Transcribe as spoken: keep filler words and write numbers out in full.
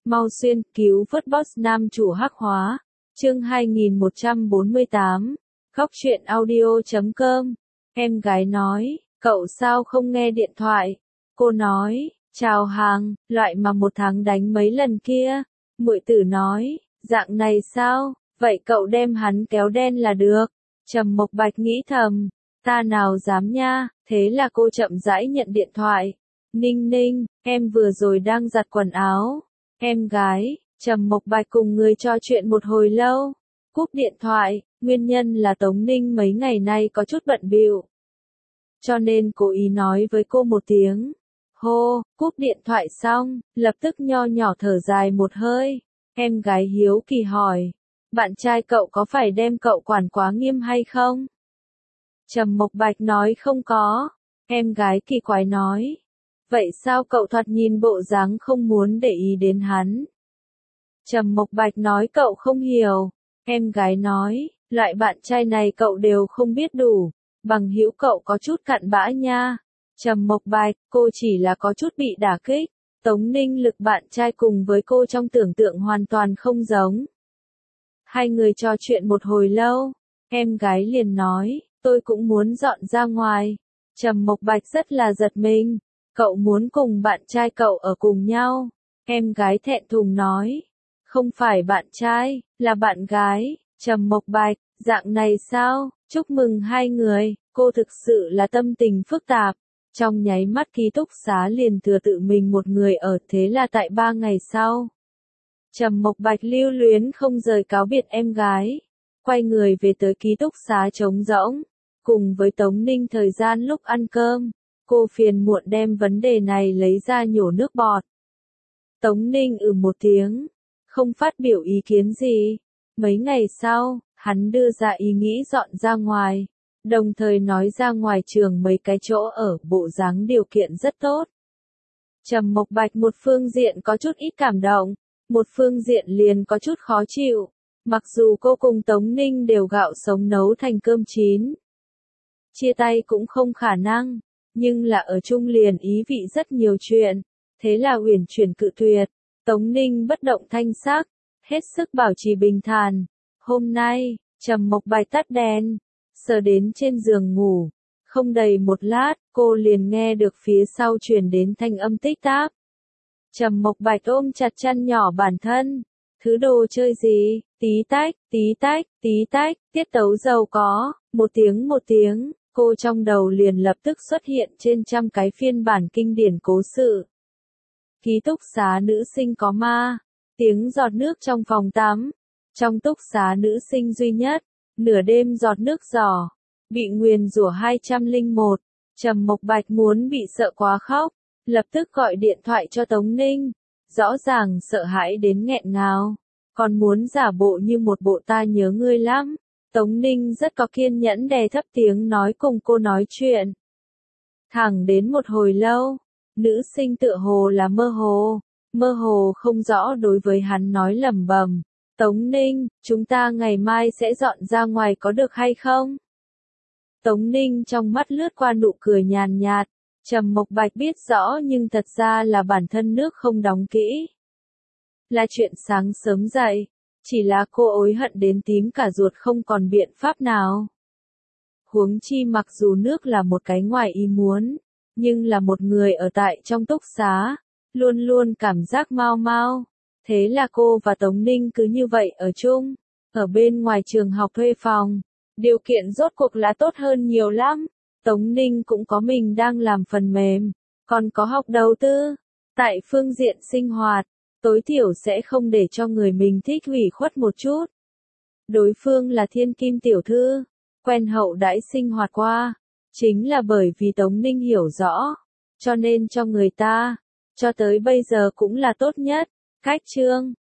Mau xuyên cứu vớt boss nam chủ hắc hóa. Chương hai nghìn một trăm bốn mươi tám. Khóc chuyện audio chấm com. Em gái nói, cậu sao không nghe điện thoại? Cô nói, chào hàng, loại mà một tháng đánh mấy lần kia. Muội tử nói, dạng này sao? Vậy cậu đem hắn kéo đen là được. Trầm Mộc Bạch nghĩ thầm, ta nào dám nha. Thế là cô chậm rãi nhận điện thoại. Ninh Ninh, em vừa rồi đang giặt quần áo. Em gái, Trầm Mộc Bạch cùng người trò chuyện một hồi lâu. Cúp điện thoại, nguyên nhân là Tống Ninh mấy ngày nay có chút bận bịu. Cho nên cố ý nói với cô một tiếng. Hô, cúp điện thoại xong, lập tức nho nhỏ thở dài một hơi. Em gái hiếu kỳ hỏi, bạn trai cậu có phải đem cậu quản quá nghiêm hay không? Trầm Mộc Bạch nói không có. Em gái kỳ quái nói, vậy sao cậu thoạt nhìn bộ dáng không muốn để ý đến hắn? Trầm Mộc Bạch nói cậu không hiểu. Em gái nói, loại bạn trai này cậu đều không biết đủ, bằng hữu cậu có chút cặn bã nha. Trầm Mộc Bạch, cô chỉ là có chút bị đả kích. Tống Ninh Lực bạn trai cùng với cô trong tưởng tượng hoàn toàn không giống. Hai người trò chuyện một hồi lâu, em gái liền nói, tôi cũng muốn dọn ra ngoài. Trầm Mộc Bạch rất là giật mình, cậu muốn cùng bạn trai cậu ở cùng nhau. Em gái thẹn thùng nói, không phải bạn trai, là bạn gái. Trầm Mộc Bạch, dạng này sao? Chúc mừng hai người, cô thực sự là tâm tình phức tạp. Trong nháy mắt ký túc xá liền thừa tự mình một người ở, thế là tại ba ngày sau. Trầm Mộc Bạch lưu luyến không rời cáo biệt em gái, quay người về tới ký túc xá trống rỗng, cùng với Tống Ninh thời gian lúc ăn cơm, cô phiền muộn đem vấn đề này lấy ra nhổ nước bọt. Tống Ninh ừ một tiếng, không phát biểu ý kiến gì. Mấy ngày sau, hắn đưa ra ý nghĩ dọn ra ngoài, đồng thời nói ra ngoài trường mấy cái chỗ ở, bộ dáng điều kiện rất tốt. Trầm Mộc Bạch một phương diện có chút ít cảm động, một phương diện liền có chút khó chịu. Mặc dù cô cùng Tống Ninh đều gạo sống nấu thành cơm chín, chia tay cũng không khả năng, nhưng là ở chung liền ý vị rất nhiều chuyện. Thế là uyển chuyển cự tuyệt. Tống Ninh bất động thanh sắc, hết sức bảo trì bình thản. Hôm nay, Trầm Mộc Bạch tắt đèn, sờ đến trên giường ngủ. Không đầy một lát, cô liền nghe được phía sau truyền đến thanh âm tích tắc. Trầm Mộc Bạch ôm chặt chăn nhỏ bản thân. Thứ đồ chơi gì? Tí tách, tí tách, tí tách, tiết tấu giàu có, một tiếng một tiếng, cô trong đầu liền lập tức xuất hiện trên trăm cái phiên bản kinh điển cố sự. Ký túc xá nữ sinh có ma, tiếng giọt nước trong phòng tắm, trong túc xá nữ sinh duy nhất, nửa đêm giọt nước giỏ, bị nguyền rủa hai trăm lẻ một, Trầm Mộc Bạch muốn bị sợ quá khóc, lập tức gọi điện thoại cho Tống Ninh, rõ ràng sợ hãi đến nghẹn ngào, còn muốn giả bộ như một bộ ta nhớ ngươi lắm. Tống Ninh rất có kiên nhẫn đè thấp tiếng nói cùng cô nói chuyện. Thẳng đến một hồi lâu, nữ sinh tựa hồ là mơ hồ, mơ hồ không rõ đối với hắn nói lẩm bẩm, Tống Ninh, chúng ta ngày mai sẽ dọn ra ngoài có được hay không? Tống Ninh trong mắt lướt qua nụ cười nhàn nhạt, Trầm Mộc Bạch biết rõ nhưng thật ra là bản thân nước không đóng kỹ. Là chuyện sáng sớm dậy, chỉ là cô ối hận đến tím cả ruột không còn biện pháp nào. Huống chi mặc dù nước là một cái ngoài ý muốn, nhưng là một người ở tại trong túc xá, luôn luôn cảm giác mau mau. Thế là cô và Tống Ninh cứ như vậy ở chung, ở bên ngoài trường học thuê phòng. Điều kiện rốt cuộc là tốt hơn nhiều lắm. Tống Ninh cũng có mình đang làm phần mềm, còn có học đầu tư. Tại phương diện sinh hoạt, tối thiểu sẽ không để cho người mình thích ủy khuất một chút. Đối phương là thiên kim tiểu thư, quen hậu đãi sinh hoạt qua. Chính là bởi vì Tống Ninh hiểu rõ, cho nên cho người ta, cho tới bây giờ cũng là tốt nhất. Cách chương